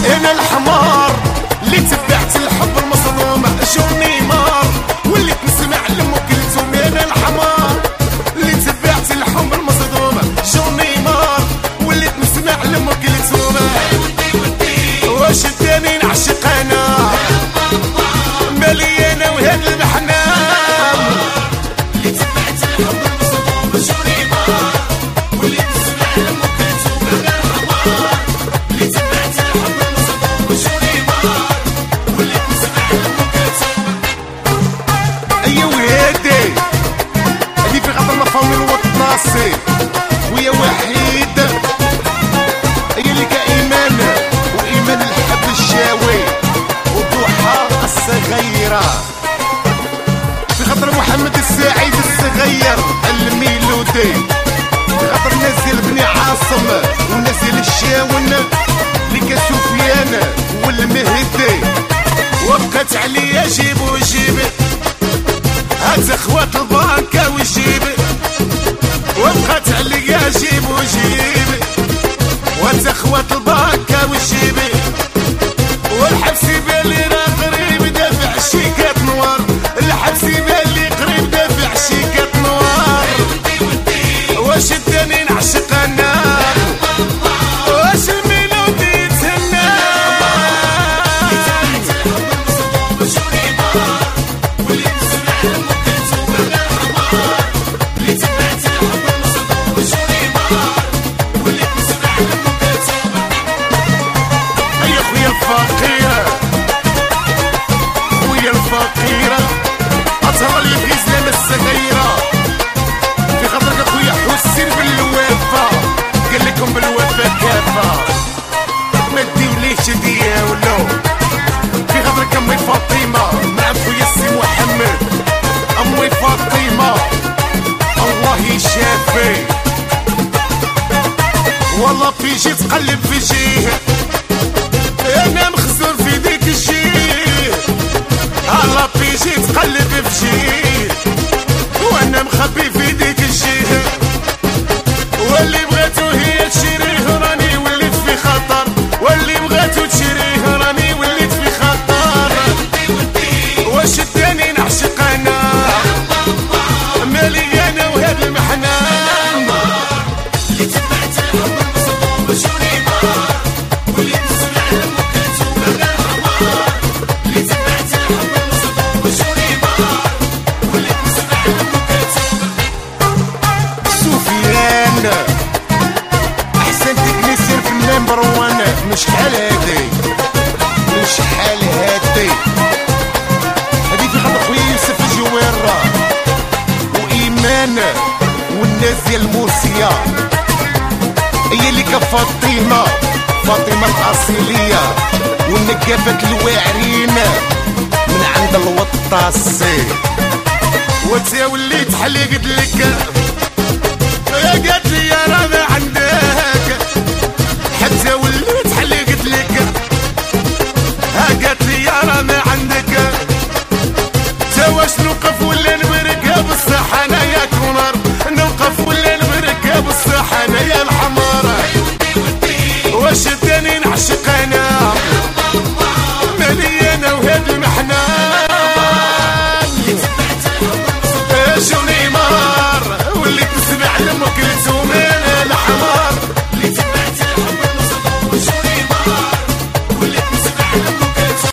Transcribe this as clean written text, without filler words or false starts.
انا الحمار اللي تبعت الحب المصدوم جوني مار، وليت نسمع لأم كلثوم. انا الحمار اللي تبعت الحب المصدوم جوني مار، وليت نسمع لأم كلثوم. واش اداني نعشق انا مليانه وهاد المحنان، اللي تبعت الحب المصدوم جوني مار، وليت نسمع لأم كلثوم. انا الحمار اللي تبعت الحب المصدوم جوني مار، وليت نسمع لأم كلثوم. ايا وهادي هادي في غض المفاوض الوطن ناصي ويا وحيد، هي اللي كايمان وايمان الحب الشاوي وضحى الصغيره، في خاطر محمد السعيد الصغير الميلودي، في خاطر نازل بني عاصم ونازل الشاون اللي كسفيان والمهدي، وبقات عليا جيب وجيب هات اخوات البنكة وجيب، وبقات عليا جيب وجيب وهات اخوات البنكة وجيب، والحبس بالي راه قريب دافع شيكات نوار، الحبس بالي قريب دافع شيكات نوار. واش اداني نعشق انا واش الميلودي تهنى، الفقيرة ويا الفقيرة أطهر اللي في زلام الصغيرة، في خاطرك أخويا حسين بالوفا قال لكم بالوفا كافة ما تديوليش دياولو، في خاطرك أمي فاطمة مع خويا السي محمد. أمي فاطمة الله يشافي والله في جي تقلب في جيه، انا مخزون في ديك الشيء الله بيجي تقلب في شيء، وانا مخبي في ديك الشيء، واللي بغيتو هي تشريه راني وليت في خطر، واللي بغيتو تشريه راني وليت في خطر. واش اداني نعشق انا مليانه وهاد المحنان، اللي تبعت الحب المصدوم جوني مار، وليت نسمع لأم كلثوم. انا الحمار اللي تبعت الحب المصدوم جوني مار، وليت نسمع لأم كلثوم. سفيان احسن تكنيسير في النمبر وان، مش حال هادي مش حال هادي، هادي في خاطر خويا يوسف الجويرة وايمان والناس ديال الموسية، هي اللي كفاطمة فاطمة الأصيلية والنقافة الواعرين من عند الوطاسي، وتا وليت حلي قلت لك يا قالت